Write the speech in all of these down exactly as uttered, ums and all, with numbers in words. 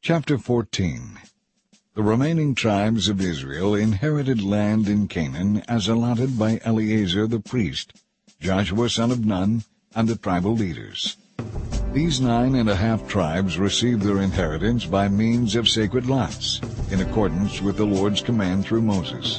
Chapter fourteen. The remaining tribes of Israel inherited land in Canaan as allotted by Eleazar the priest, Joshua son of Nun, and the tribal leaders. These nine and a half tribes received their inheritance by means of sacred lots, in accordance with the Lord's command through Moses.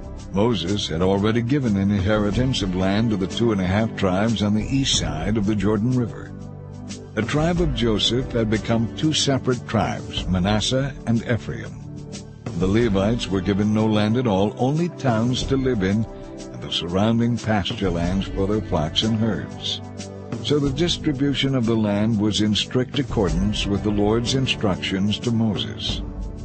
Moses had already given an inheritance of land to the two and a half tribes on the east side of the Jordan River. The tribe of Joseph had become two separate tribes, Manasseh and Ephraim. The Levites were given no land at all, only towns to live in, and the surrounding pasture lands for their flocks and herds. So the distribution of the land was in strict accordance with the Lord's instructions to Moses.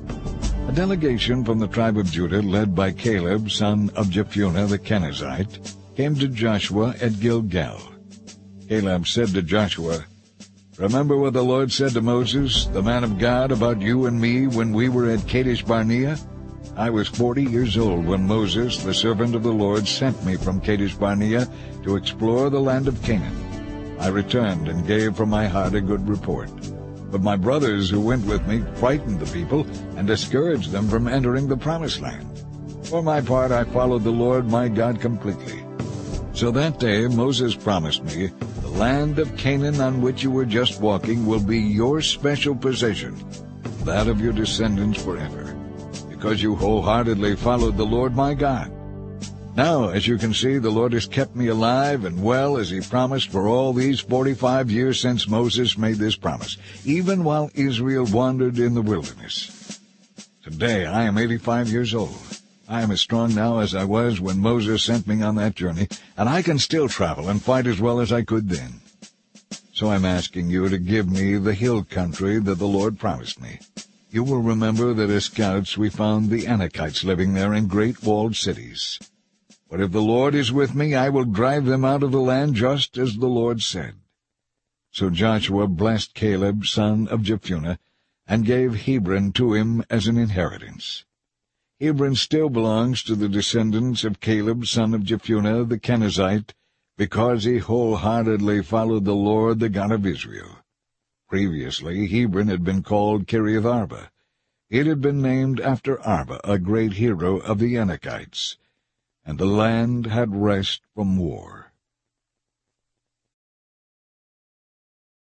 A delegation from the tribe of Judah, led by Caleb, son of Jephunneh the Kenizzite, came to Joshua at Gilgal. Caleb said to Joshua, "Remember what the Lord said to Moses, the man of God, about you and me when we were at Kadesh Barnea? I was forty years old when Moses, the servant of the Lord, sent me from Kadesh Barnea to explore the land of Canaan. I returned and gave from my heart a good report. But my brothers who went with me frightened the people and discouraged them from entering the promised land. For my part, I followed the Lord my God completely. So that day Moses promised me, the land of Canaan on which you were just walking will be your special possession, that of your descendants forever, because you wholeheartedly followed the Lord my God. Now, as you can see, the Lord has kept me alive and well as he promised for all these forty-five years since Moses made this promise, even while Israel wandered in the wilderness. Today I am eighty-five years old. I am as strong now as I was when Moses sent me on that journey, and I can still travel and fight as well as I could then. So I'm asking you to give me the hill country that the Lord promised me. You will remember that as scouts we found the Anakites living there in great walled cities. But if the Lord is with me, I will drive them out of the land just as the Lord said." So Joshua blessed Caleb, son of Jephunneh, and gave Hebron to him as an inheritance. Hebron still belongs to the descendants of Caleb, son of Jephunneh the Kenizzite, because he wholeheartedly followed the Lord, the God of Israel. Previously, Hebron had been called Kiriath Arba. It had been named after Arba, a great hero of the Anakites. And the land had rest from war.